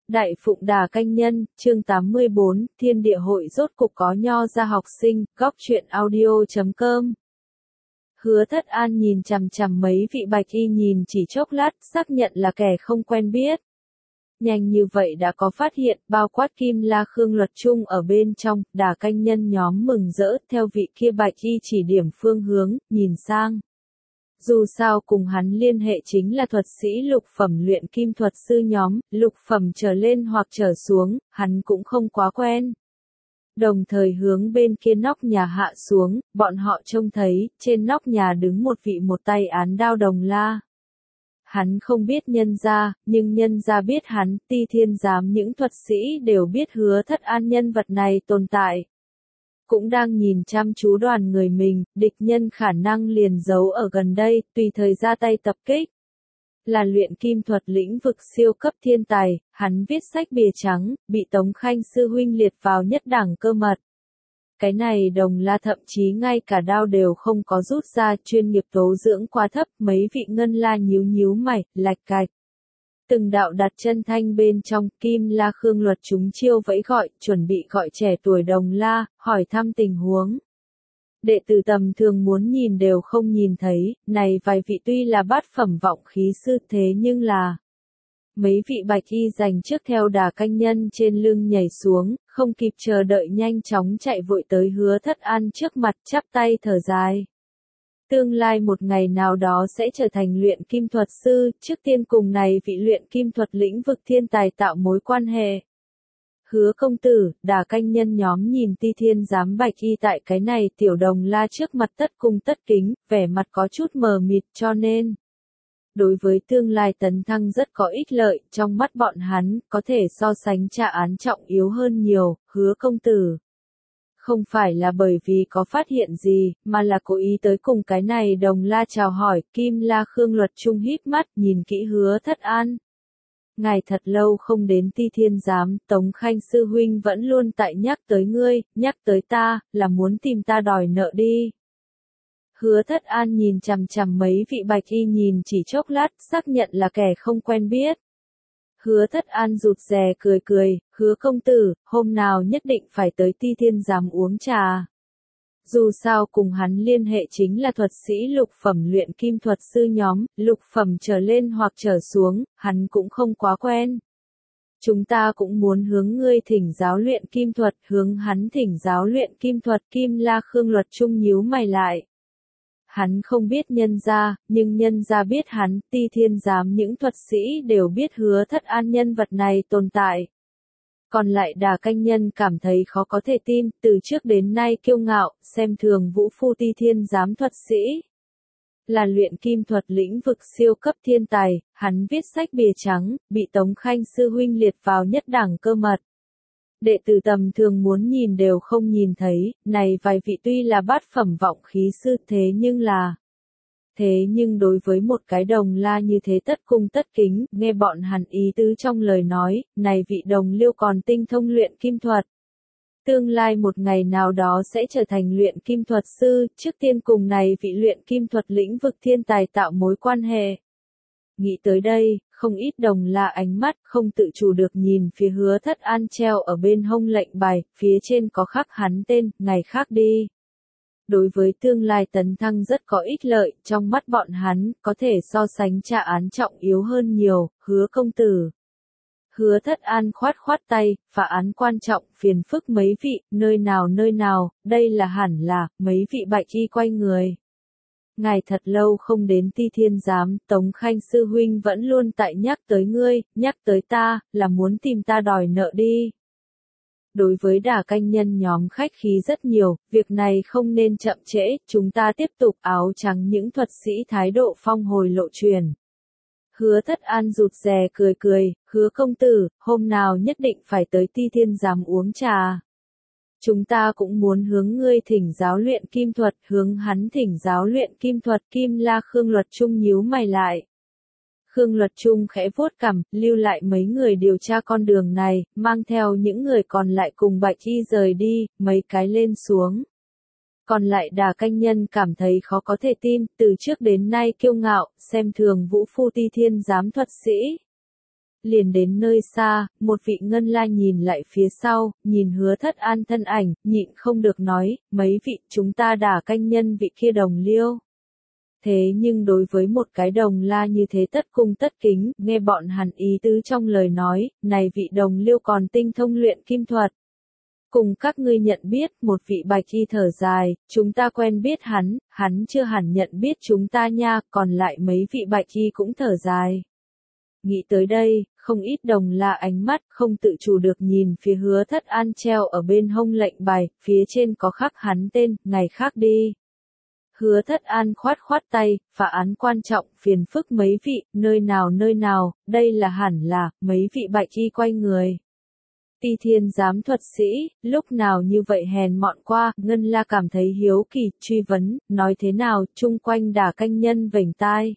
Đại Phụng Đà Canh Nhân, chương 84, Thiên Địa Hội rốt cục có nho ra học sinh, góc truyện audio.com. Hứa Thất An nhìn chằm chằm mấy vị bạch y nhìn chỉ chốc lát, xác nhận là kẻ không quen biết. Nhanh như vậy đã có phát hiện, bao quát Kim La Khương Luật Trung ở bên trong, Đà Canh Nhân nhóm mừng rỡ, theo vị kia bạch y chỉ điểm phương hướng, nhìn sang. Dù sao cùng hắn liên hệ chính là thuật sĩ lục phẩm luyện kim thuật sư nhóm, lục phẩm trở lên hoặc trở xuống, hắn cũng không quá quen. Đồng thời hướng bên kia nóc nhà hạ xuống, bọn họ trông thấy, trên nóc nhà đứng một vị một tay án đao đồng la. Hắn không biết nhân gia, nhưng nhân gia biết hắn, Ti Thiên Giám những thuật sĩ đều biết Hứa Thất An nhân vật này tồn tại. Cũng đang nhìn chăm chú đoàn người mình, địch nhân khả năng liền giấu ở gần đây, tùy thời ra tay tập kích. Là luyện kim thuật lĩnh vực siêu cấp thiên tài, hắn viết sách bìa trắng, bị Tống Khanh sư huynh liệt vào nhất đẳng cơ mật. Cái này đồng la thậm chí ngay cả đao đều không có rút ra, chuyên nghiệp tố dưỡng quá thấp, mấy vị ngân la nhíu nhíu mày, lạch cạch. Từng đạo đặt chân thanh bên trong, Kim La Khương Luật chúng chiêu vẫy gọi, chuẩn bị gọi trẻ tuổi đồng la, hỏi thăm tình huống. Đệ tử tầm thường muốn nhìn đều không nhìn thấy, này vài vị tuy là bát phẩm vọng khí sư thế nhưng là... Mấy vị bạch y giành trước theo Đà Canh Nhân trên lưng nhảy xuống, không kịp chờ đợi nhanh chóng chạy vội tới Hứa Thất An trước mặt chắp tay thở dài. Tương lai một ngày nào đó sẽ trở thành luyện kim thuật sư, trước tiên cùng này vị luyện kim thuật lĩnh vực thiên tài tạo mối quan hệ. Hứa công tử, Đà Canh Nhân nhóm nhìn Ti Thiên Giám bạch y tại cái này tiểu đồng la trước mặt tất cung tất kính, vẻ mặt có chút mờ mịt cho nên. Đối với tương lai tấn thăng rất có ích lợi, trong mắt bọn hắn, có thể so sánh trả án trọng yếu hơn nhiều, Hứa công tử. Không phải là bởi vì có phát hiện gì, mà là cố ý tới cùng cái này đồng la chào hỏi, Kim La Khương Luật Trung híp mắt, nhìn kỹ Hứa Thất An. Ngài thật lâu không đến Ti Thiên Giám, Tống Khanh sư huynh vẫn luôn tại nhắc tới ngươi, nhắc tới ta, là muốn tìm ta đòi nợ đi. Hứa Thất An nhìn chằm chằm mấy vị bạch y nhìn chỉ chốc lát, xác nhận là kẻ không quen biết. Hứa Thất An rụt rè cười cười, Hứa công tử, hôm nào nhất định phải tới Ti Thiên Giám uống trà. Dù sao cùng hắn liên hệ chính là thuật sĩ lục phẩm luyện kim thuật sư nhóm, lục phẩm trở lên hoặc trở xuống, hắn cũng không quá quen. Chúng ta cũng muốn hướng ngươi thỉnh giáo luyện kim thuật, hướng hắn thỉnh giáo luyện kim thuật, Kim La Khương Luật Trung nhíu mày lại. Hắn không biết nhân gia, nhưng nhân gia biết hắn, Ti Thiên Giám những thuật sĩ đều biết Hứa Thất An nhân vật này tồn tại. Còn lại Đà Canh Nhân cảm thấy khó có thể tin, từ trước đến nay kiêu ngạo, xem thường vũ phu Ti Thiên Giám thuật sĩ. Là luyện kim thuật lĩnh vực siêu cấp thiên tài, hắn viết sách bìa trắng, bị Tống Khanh sư huynh liệt vào nhất đẳng cơ mật. Đệ tử tầm thường muốn nhìn đều không nhìn thấy, này vài vị tuy là bát phẩm vọng khí sư thế nhưng là... Thế nhưng đối với một cái đồng la như thế tất cung tất kính, nghe bọn hắn ý tứ trong lời nói, này vị đồng liêu còn tinh thông luyện kim thuật. Tương lai một ngày nào đó sẽ trở thành luyện kim thuật sư, trước tiên cùng này vị luyện kim thuật lĩnh vực thiên tài tạo mối quan hệ. Nghĩ tới đây, không ít đồng la ánh mắt không tự chủ được nhìn phía Hứa Thất An treo ở bên hông lệnh bài, phía trên có khắc hắn tên, ngày khác đi. Đối với tương lai tấn thăng rất có ích lợi, trong mắt bọn hắn, có thể so sánh trả án trọng yếu hơn nhiều, Hứa công tử. Hứa Thất An khoát khoát tay, phá án quan trọng, phiền phức mấy vị, nơi nào, đây là hẳn là, mấy vị bạch y quay người. Ngài thật lâu không đến Ti Thiên Giám, Tống Khanh sư huynh vẫn luôn tại nhắc tới ngươi, nhắc tới ta, là muốn tìm ta đòi nợ đi. Đối với Đà Canh Nhân nhóm khách khí rất nhiều, việc này không nên chậm trễ, chúng ta tiếp tục áo trắng những thuật sĩ thái độ phong hồi lộ truyền. Hứa Thất An rụt rè cười cười, Hứa công tử, hôm nào nhất định phải tới Ti Thiên Giám uống trà. Chúng ta cũng muốn hướng ngươi thỉnh giáo luyện kim thuật, hướng hắn thỉnh giáo luyện kim thuật, Kim La Khương Luật Trung nhíu mày lại. Khương Luật Trung khẽ vuốt cằm, lưu lại mấy người điều tra con đường này, mang theo những người còn lại cùng bạch y rời đi, mấy cái lên xuống. Còn lại Đà Canh Nhân cảm thấy khó có thể tin, từ trước đến nay kiêu ngạo, xem thường vũ phu Ti Thiên Giám thuật sĩ. Liền đến nơi xa, một vị ngân la nhìn lại phía sau, nhìn Hứa Thất An thân ảnh, nhịn không được nói, mấy vị chúng ta đả canh nhân vị kia đồng liêu. Thế nhưng đối với một cái đồng la như thế tất cung tất kính, nghe bọn hắn ý tứ trong lời nói, này vị đồng liêu còn tinh thông luyện kim thuật. Cùng các ngươi nhận biết, một vị bạch y thở dài, chúng ta quen biết hắn chưa hẳn nhận biết chúng ta nha, còn lại mấy vị bạch y cũng thở dài. Nghĩ tới đây, không ít đồng la ánh mắt không tự chủ được nhìn phía Hứa Thất An treo ở bên hông lệnh bài, phía trên có khắc hắn tên, ngày khác đi. Hứa Thất An khoát khoát tay, phá án quan trọng, phiền phức mấy vị, nơi nào, đây là hẳn là, mấy vị bạch y quay người. Ti Thiên giám thuật sĩ, lúc nào như vậy hèn mọn qua, Ngân La cảm thấy hiếu kỳ, truy vấn, nói thế nào, chung quanh đả canh nhân vểnh tai.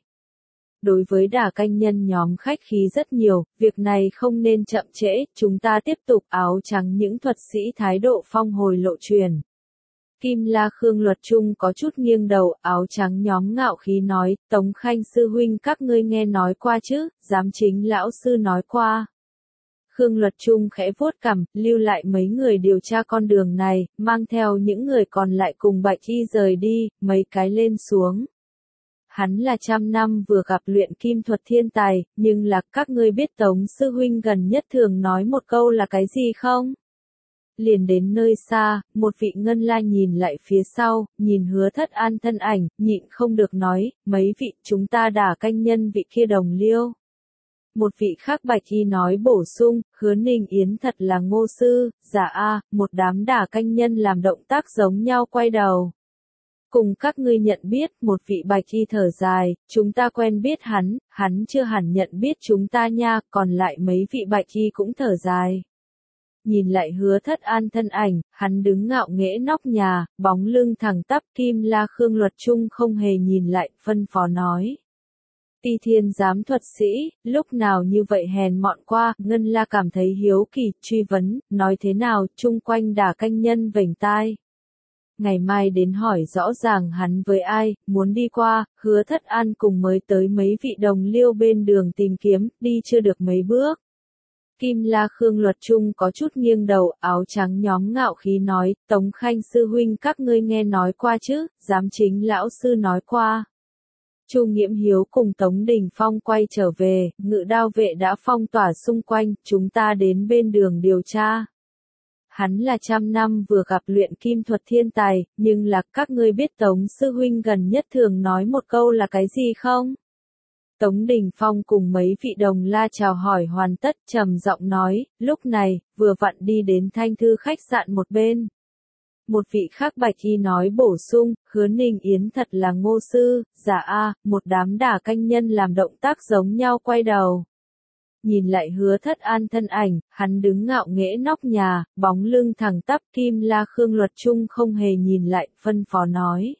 Đối với đả canh nhân nhóm khách khí rất nhiều, việc này không nên chậm trễ, chúng ta tiếp tục áo trắng những thuật sĩ thái độ phong hồi lộ truyền. Kim La Khương Luật Trung có chút nghiêng đầu, áo trắng nhóm ngạo khí nói, Tống Khanh sư huynh các ngươi nghe nói qua chứ, giám chính lão sư nói qua. Khương Luật Trung khẽ vuốt cằm, lưu lại mấy người điều tra con đường này, mang theo những người còn lại cùng Bạch Y rời đi, mấy cái lên xuống. Hắn là 100 năm vừa gặp luyện kim thuật thiên tài, nhưng là các ngươi biết Tống sư huynh gần nhất thường nói một câu là cái gì không? Liền đến nơi xa, một vị ngân la nhìn lại phía sau, nhìn Hứa Thất An thân ảnh, nhịn không được nói, mấy vị chúng ta đả canh nhân vị kia đồng liêu. Một vị khác bạch y nói bổ sung, Hứa Ninh Yến thật là ngô sư, giả a, một đám đả canh nhân làm động tác giống nhau quay đầu. Cùng các ngươi nhận biết, một vị bạch y thở dài, chúng ta quen biết hắn chưa hẳn nhận biết chúng ta nha, còn lại mấy vị bạch y cũng thở dài. Nhìn lại Hứa Thất An thân ảnh, hắn đứng ngạo nghễ nóc nhà, bóng lưng thẳng tắp. Kim La Khương Luật Trung không hề nhìn lại, phân phó nói. Ti Thiên giám thuật sĩ, lúc nào như vậy hèn mọn qua, Ngân La cảm thấy hiếu kỳ, truy vấn, nói thế nào, chung quanh đả canh nhân vểnh tai. Ngày mai đến hỏi rõ ràng hắn với ai, muốn đi qua, Hứa Thất An cùng mới tới mấy vị đồng liêu bên đường tìm kiếm, đi chưa được mấy bước. Kim La Khương Luật Trung có chút nghiêng đầu, áo trắng nhóm ngạo khí nói, Tống Khanh sư huynh các ngươi nghe nói qua chứ, giám chính lão sư nói qua. Chu Nghiễm Hiếu cùng Tống Đình Phong quay trở về, ngự đao vệ đã phong tỏa xung quanh, chúng ta đến bên đường điều tra. Hắn là 100 năm vừa gặp luyện kim thuật thiên tài, nhưng là các ngươi biết Tống sư huynh gần nhất thường nói một câu là cái gì không? Tống Đình Phong cùng mấy vị đồng la chào hỏi hoàn tất, trầm giọng nói, lúc này, vừa vặn đi đến Thanh Thư khách sạn một bên. Một vị khác bạch y nói bổ sung, Hứa Ninh Yến thật là ngô sư, giả a, một đám đả canh nhân làm động tác giống nhau quay đầu. Nhìn lại Hứa Thất An thân ảnh, hắn đứng ngạo nghễ nóc nhà, bóng lưng thẳng tắp. Kim La Khương Luật Trung không hề nhìn lại, phân phó nói.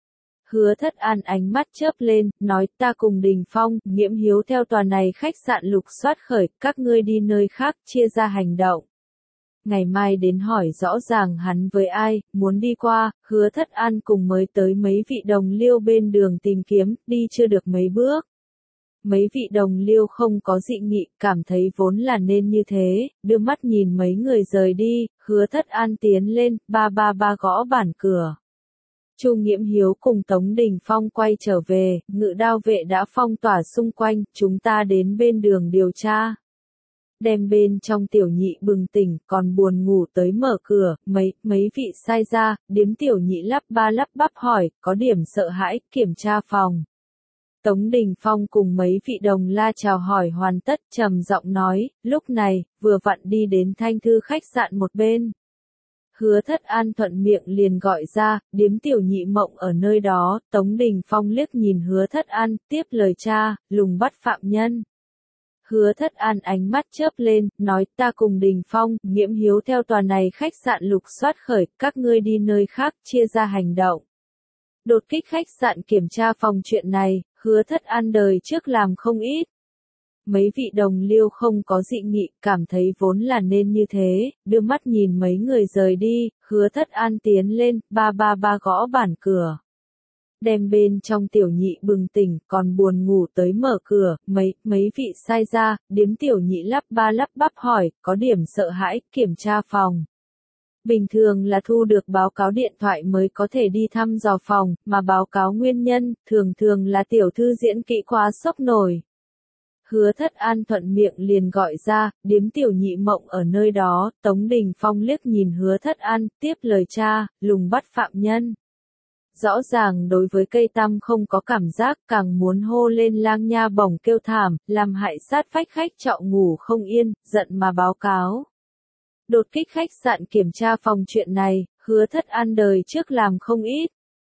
Hứa Thất An ánh mắt chớp lên, nói ta cùng Đình Phong, Nghiễm Hiếu theo tòa này khách sạn lục soát khởi, các ngươi đi nơi khác, chia ra hành động. Ngày mai đến hỏi rõ ràng hắn với ai, muốn đi qua, Hứa Thất An cùng mới tới mấy vị đồng liêu bên đường tìm kiếm, đi chưa được mấy bước. Mấy vị đồng liêu không có dị nghị, cảm thấy vốn là nên như thế, đưa mắt nhìn mấy người rời đi, Hứa Thất An tiến lên, ba gõ bản cửa. Chu Nghiễm Hiếu cùng Tống Đình Phong quay trở về, ngự đao vệ đã phong tỏa xung quanh, chúng ta đến bên đường điều tra. Đem bên trong tiểu nhị bừng tỉnh, còn buồn ngủ tới mở cửa, mấy vị sai ra, điếm tiểu nhị lắp bắp hỏi, có điểm sợ hãi, kiểm tra phòng. Tống Đình Phong cùng mấy vị đồng la chào hỏi hoàn tất, trầm giọng nói, lúc này, vừa vặn đi đến Thanh Thư khách sạn một bên. Hứa Thất An thuận miệng liền gọi ra, điếm tiểu nhị mộng ở nơi đó, Tống Đình Phong liếc nhìn Hứa Thất An, tiếp lời cha, lùng bắt phạm nhân. Hứa Thất An ánh mắt chớp lên, nói ta cùng Đình Phong, Nghiễm Hiếu theo tòa này khách sạn lục soát khởi, các ngươi đi nơi khác, chia ra hành động. Đột kích khách sạn kiểm tra phòng chuyện này, Hứa Thất An đời trước làm không ít. Mấy vị đồng liêu không có dị nghị, cảm thấy vốn là nên như thế, đưa mắt nhìn mấy người rời đi, Hứa Thất An tiến lên, ba gõ bản cửa. đem bên trong tiểu nhị bừng tỉnh, còn buồn ngủ tới mở cửa, mấy vị sai ra, điếm tiểu nhị lắp ba lắp bắp hỏi, có điểm sợ hãi, kiểm tra phòng. Bình thường là thu được báo cáo điện thoại mới có thể đi thăm dò phòng, mà báo cáo nguyên nhân, thường là tiểu thư diễn kỹ quá sốc nổi. Hứa Thất An thuận miệng liền gọi ra, điếm tiểu nhị mộng ở nơi đó, Tống Đình Phong liếc nhìn Hứa Thất An, tiếp lời cha, lùng bắt phạm nhân. Rõ ràng đối với cây tăm không có cảm giác, càng muốn hô lên lang nha bổng kêu thảm, làm hại sát phách khách trọ ngủ không yên, giận mà báo cáo. Đột kích khách sạn kiểm tra phòng chuyện này, Hứa Thất An đời trước làm không ít.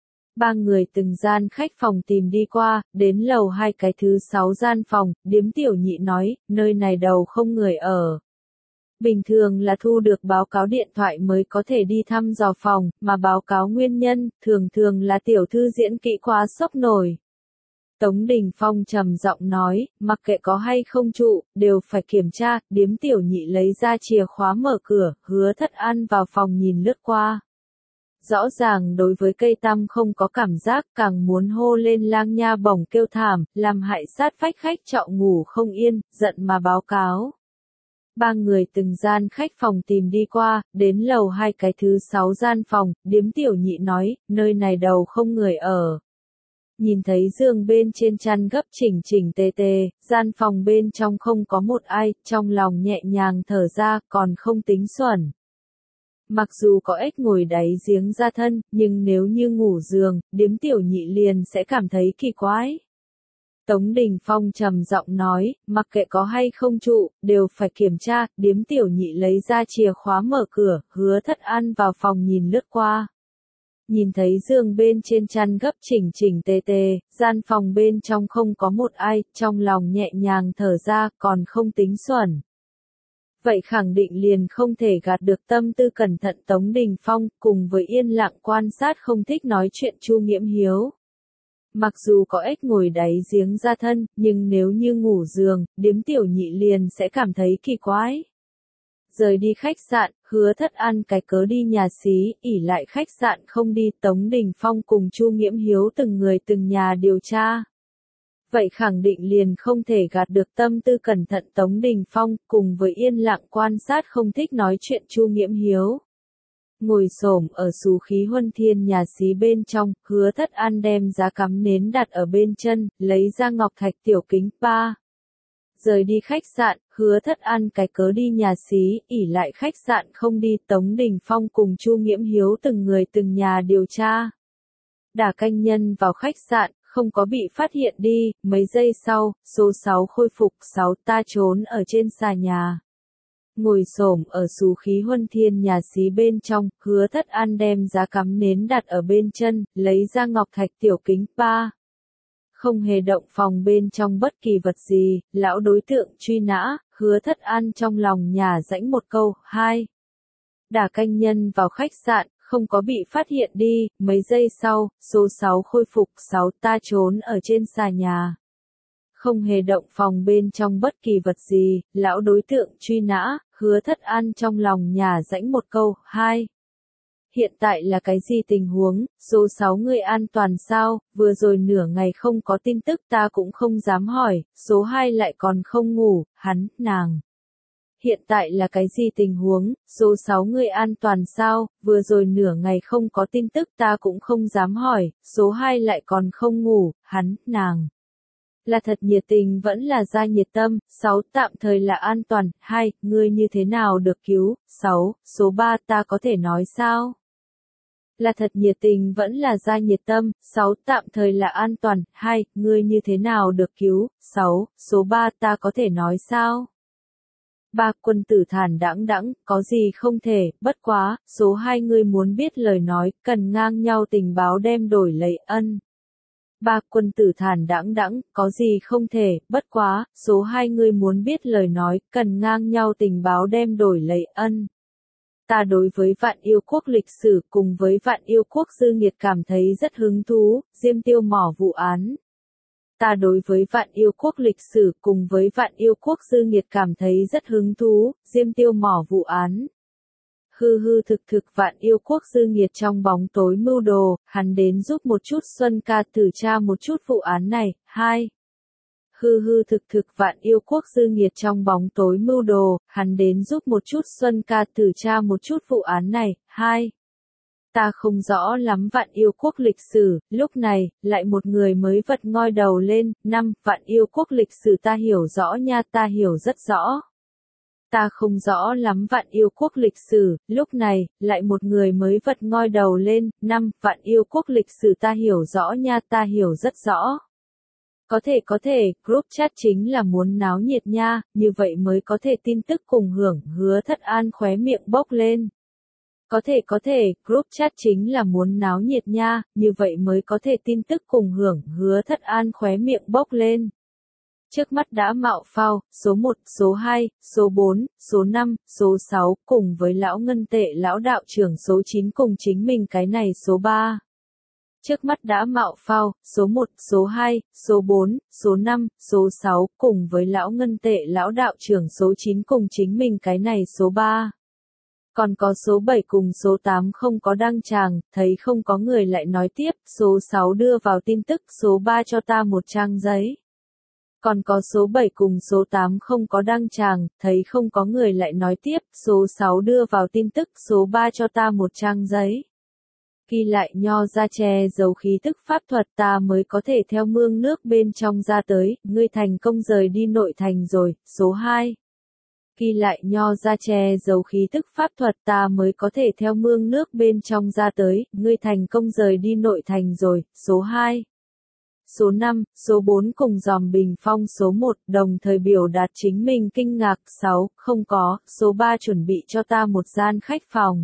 Ba người từng gian khách phòng tìm đi qua, đến lầu 2 cái thứ 6 gian phòng, điếm tiểu nhị nói, nơi này đầu không người ở. Bình thường là thu được báo cáo điện thoại mới có thể đi thăm dò phòng, mà báo cáo nguyên nhân, thường là tiểu thư diễn kỹ quá sốc nổi. Tống Đình Phong trầm giọng nói, mặc kệ có hay không trụ, đều phải kiểm tra, điếm tiểu nhị lấy ra chìa khóa mở cửa, Hứa Thất An vào phòng nhìn lướt qua. Rõ ràng đối với cây tăm không có cảm giác, càng muốn hô lên lang nha bổng kêu thảm, làm hại sát phách khách trọ ngủ không yên, giận mà báo cáo. Ba người từng gian khách phòng tìm đi qua, đến lầu 2 cái thứ 6 gian phòng, điếm tiểu nhị nói, nơi này đầu không người ở. Nhìn thấy giường bên trên chăn gấp chỉnh tề, gian phòng bên trong không có một ai, trong lòng nhẹ nhàng thở ra, còn không tính xuẩn. Mặc dù có ếch ngồi đáy giếng ra thân, nhưng nếu như ngủ giường, điếm tiểu nhị liền sẽ cảm thấy kỳ quái. Tống Đình Phong trầm giọng nói, mặc kệ có hay không trụ, đều phải kiểm tra, điếm tiểu nhị lấy ra chìa khóa mở cửa, Hứa Thất An vào phòng nhìn lướt qua. Nhìn thấy giường bên trên chăn gấp chỉnh tề, gian phòng bên trong không có một ai, trong lòng nhẹ nhàng thở ra, còn không tính xuẩn. Vậy khẳng định liền không thể gạt được tâm tư cẩn thận Tống Đình Phong, cùng với yên lặng quan sát không thích nói chuyện Chu Nghiễm Hiếu. Mặc dù có ếch ngồi đáy giếng ra thân, nhưng nếu như ngủ giường, điếm tiểu nhị liền sẽ cảm thấy kỳ quái. Rời đi khách sạn, Hứa Thất An cái cớ đi nhà xí, ỉ lại khách sạn không đi, Tống Đình Phong cùng Chu Nghiễm Hiếu từng người từng nhà điều tra. Vậy khẳng định liền không thể gạt được tâm tư cẩn thận Tống Đình Phong, cùng với yên lặng quan sát không thích nói chuyện Chu Nghiễm Hiếu. Ngồi xổm ở xú khí huân thiên nhà xí bên trong, Hứa Thất An đem giá cắm nến đặt ở bên chân, lấy ra ngọc thạch tiểu kính ba. Rời đi khách sạn, Hứa Thất An cái cớ đi nhà xí, ỉ lại khách sạn không đi, Tống Đình Phong cùng Chu Nghiễm Hiếu từng người từng nhà điều tra. Đả canh nhân vào khách sạn, không có bị phát hiện đi, mấy giây sau, số 6 khôi phục, 6 ta trốn ở trên xà nhà. Ngồi xổm ở xú khí huân thiên nhà xí bên trong, Hứa Thất An đem giá cắm nến đặt ở bên chân, lấy ra ngọc thạch tiểu kính ba. Không hề động phòng bên trong bất kỳ vật gì, lão đối tượng truy nã, Hứa Thất An trong lòng nhà rãnh một câu, 2. Đả canh nhân vào khách sạn, không có bị phát hiện đi, mấy giây sau, số 6 khôi phục, 6 ta trốn ở trên xà nhà. Không hề động phòng bên trong bất kỳ vật gì, lão đối tượng truy nã, Hứa Thất An trong lòng nhà rãnh một câu, 2. Hiện tại là cái gì tình huống, số 6 người an toàn sao, vừa rồi nửa ngày không có tin tức ta cũng không dám hỏi, số 2 lại còn không ngủ, hắn, nàng. Hiện tại là cái gì tình huống, số 6 người an toàn sao, vừa rồi nửa ngày không có tin tức ta cũng không dám hỏi, số 2 lại còn không ngủ, hắn, nàng. Là thật nhiệt tình vẫn là ra nhiệt tâm, 6 tạm thời là an toàn, 2, ngươi như thế nào được cứu, 6, số 3 ta có thể nói sao? Là thật nhiệt tình vẫn là ra nhiệt tâm, 6 tạm thời là an toàn, 2, ngươi như thế nào được cứu, 6, số 3 ta có thể nói sao? 3 quân tử thản đãng, có gì không thể, bất quá, số 2 ngươi muốn biết lời nói, cần ngang nhau tình báo đem đổi lấy ân. 3 quân tử thản đãng, có gì không thể, bất quá, số 2 ngươi muốn biết lời nói, cần ngang nhau tình báo đem đổi lấy ân. Ta đối với Vạn Yêu Quốc lịch sử cùng với Vạn Yêu Quốc dư nghiệt cảm thấy rất hứng thú, Diêm Tiêu mỏ vụ án. Ta đối với Vạn Yêu Quốc lịch sử cùng với Vạn Yêu Quốc dư nghiệt cảm thấy rất hứng thú, Diêm Tiêu mỏ vụ án. Hư hư thực thực Vạn Yêu Quốc dư nghiệt trong bóng tối mưu đồ, hắn đến giúp một chút Xuân ca thử tra một chút vụ án này. 2. Hư hư thực thực Vạn Yêu Quốc dư nghiệt trong bóng tối mưu đồ, hắn đến giúp một chút Xuân ca thử tra một chút vụ án này. 2. Ta không rõ lắm Vạn Yêu Quốc lịch sử, lúc này, lại một người mới vật ngoi đầu lên. 5. Vạn Yêu Quốc lịch sử ta hiểu rõ nha, ta hiểu rất rõ. Ta không rõ lắm Vạn Yêu Quốc lịch sử, lúc này, lại một người mới vật ngoi đầu lên. 5. Vạn Yêu Quốc lịch sử ta hiểu rõ nha, ta hiểu rất rõ. Có thể, group chat chính là muốn náo nhiệt nha, như vậy mới có thể tin tức cùng hưởng. Hứa Thất An khóe miệng bốc lên. Có thể, group chat chính là muốn náo nhiệt nha, như vậy mới có thể tin tức cùng hưởng. Hứa Thất An khóe miệng bốc lên. Trước mắt đã mạo phao, số 1, số 2, số 4, số 5, số 6, cùng với lão ngân tệ lão đạo trưởng số 9 cùng chính mình cái này số 3. Trước mắt đã mạo phao, số 1, số 2, số 4, số 5, số 6, cùng với lão ngân tệ lão đạo trưởng số 9 cùng chính mình cái này số 3. Còn có số 7 cùng số 8 không có đăng tràng, thấy không có người lại nói tiếp, số 6 đưa vào tin tức, số 3 cho ta một trang giấy. Còn có số 7 cùng số 8 không có đăng tràng, thấy không có người lại nói tiếp, số 6 đưa vào tin tức, số 3 cho ta một trang giấy. Ghi lại nho ra che giấu khí tức pháp thuật ta mới có thể theo mương nước bên trong ra tới, ngươi thành công rời đi nội thành rồi. Số 2. Ghi lại nho ra che giấu khí tức pháp thuật ta mới có thể theo mương nước bên trong ra tới, ngươi thành công rời đi nội thành rồi. Số 2. Số 5, số 4 cùng dòm bình phong số 1 đồng thời biểu đạt chính mình kinh ngạc. 6, không có, số 3 chuẩn bị cho ta một gian khách phòng.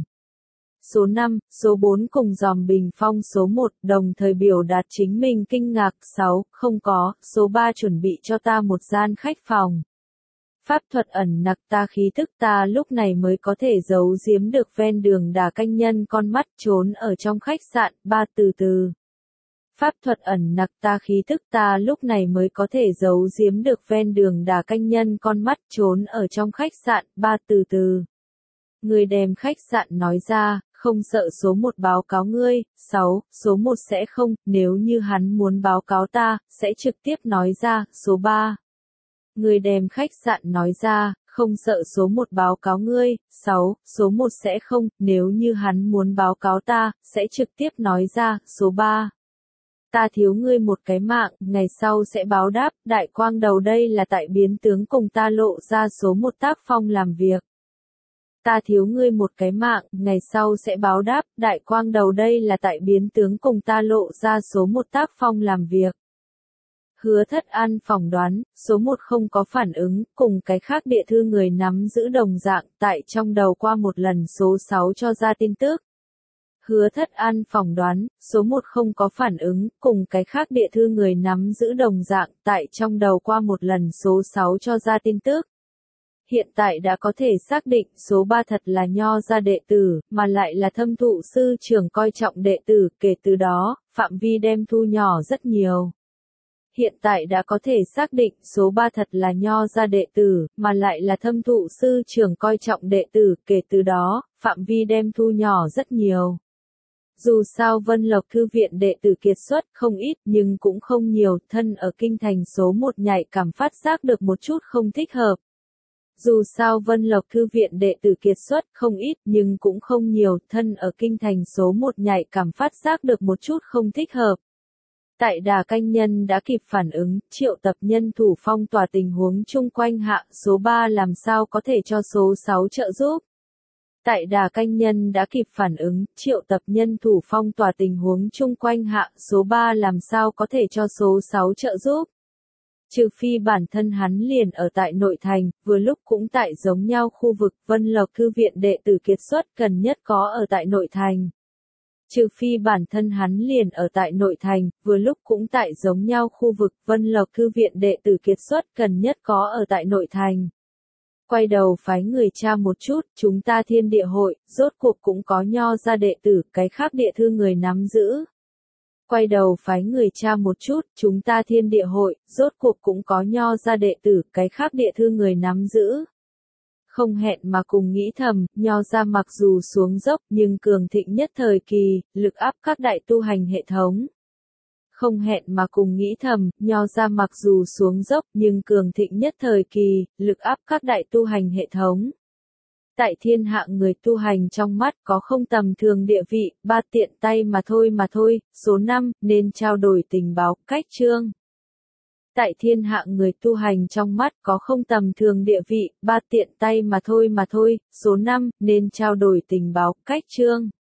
Số 5, số 4 cùng dòm bình phong số 1 đồng thời biểu đạt chính mình kinh ngạc. 6, không có, số 3 chuẩn bị cho ta một gian khách phòng. Pháp thuật ẩn nặc ta khí thức ta lúc này mới có thể giấu giếm được ven đường đà canh nhân con mắt trốn ở trong khách sạn. 3 từ từ. Pháp thuật ẩn nặc ta khí thức ta lúc này mới có thể giấu giếm được ven đường đà canh nhân con mắt trốn ở trong khách sạn. 3 từ từ. Người đem khách sạn nói ra, không sợ số 1 báo cáo ngươi. 6, số 1 sẽ không, nếu như hắn muốn báo cáo ta, sẽ trực tiếp nói ra. Số 3. Người đem khách sạn nói ra, không sợ số 1 báo cáo ngươi. 6, số 1 sẽ không, nếu như hắn muốn báo cáo ta, sẽ trực tiếp nói ra. Số 3. Ta thiếu ngươi một cái mạng, ngày sau sẽ báo đáp. Đại quang đầu đây là tại biến tướng cùng ta lộ ra số 1 tác phong làm việc. Ta thiếu ngươi một cái mạng, ngày sau sẽ báo đáp. Đại quang đầu đây là tại biến tướng cùng ta lộ ra số 1 tác phong làm việc. Hứa Thất An phỏng đoán, số 1 không có phản ứng, cùng cái khác địa thư người nắm giữ đồng dạng, tại trong đầu qua một lần số 6 cho ra tin tức. Hứa Thất An phỏng đoán, số 1 không có phản ứng, cùng cái khác địa thư người nắm giữ đồng dạng, tại trong đầu qua một lần số 6 cho ra tin tức. Hiện tại đã có thể xác định số 3 thật là nho gia đệ tử, mà lại là thâm thụ sư trưởng coi trọng đệ tử, kể từ đó, phạm vi đem thu nhỏ rất nhiều. Hiện tại đã có thể xác định số 3 thật là nho gia đệ tử, mà lại là thâm thụ sư trưởng coi trọng đệ tử, kể từ đó, phạm vi đem thu nhỏ rất nhiều. Dù sao Vân Lộc Thư viện đệ tử kiệt xuất không ít nhưng cũng không nhiều, thân ở kinh thành số 1 nhạy cảm phát giác được một chút không thích hợp. Dù sao Vân Lộc Thư viện đệ tử kiệt xuất không ít nhưng cũng không nhiều, thân ở kinh thành số 1 nhạy cảm phát giác được một chút không thích hợp. Tại đà canh nhân đã kịp phản ứng, triệu tập nhân thủ phong tỏa tình huống chung quanh hạ, số 3 làm sao có thể cho số 6 trợ giúp. Tại đà canh nhân đã kịp phản ứng, triệu tập nhân thủ phong tỏa tình huống chung quanh hạ, số 3 làm sao có thể cho số 6 trợ giúp. Trừ phi bản thân hắn liền ở tại nội thành, vừa lúc cũng tại giống nhau khu vực, Vân Lộc Thư viện đệ tử kiệt xuất cần nhất có ở tại nội thành. Trừ phi bản thân hắn liền ở tại nội thành, vừa lúc cũng tại giống nhau khu vực, Vân Lộc Thư viện đệ tử kiệt xuất cần nhất có ở tại nội thành. Quay đầu phái người tra một chút, chúng ta Thiên Địa Hội, rốt cuộc cũng có nho gia đệ tử, cái khác địa thư người nắm giữ. Quay đầu phái người tra một chút, chúng ta Thiên Địa Hội, rốt cuộc cũng có nho gia đệ tử, cái khác địa thư người nắm giữ. Không hẹn mà cùng nghĩ thầm, Nho gia mặc dù xuống dốc nhưng cường thịnh nhất thời kỳ, lực áp các đại tu hành hệ thống. Không hẹn mà cùng nghĩ thầm, Nho gia mặc dù xuống dốc nhưng cường thịnh nhất thời kỳ, lực áp các đại tu hành hệ thống. Tại thiên hạ người tu hành trong mắt có không tầm thường địa vị, ba tiện tay mà thôi. Số 5, nên trao đổi tình báo, cách chương. Tại thiên hạ người tu hành trong mắt có không tầm thường địa vị, ba tiện tay mà thôi. Số 5, nên trao đổi tình báo, cách chương.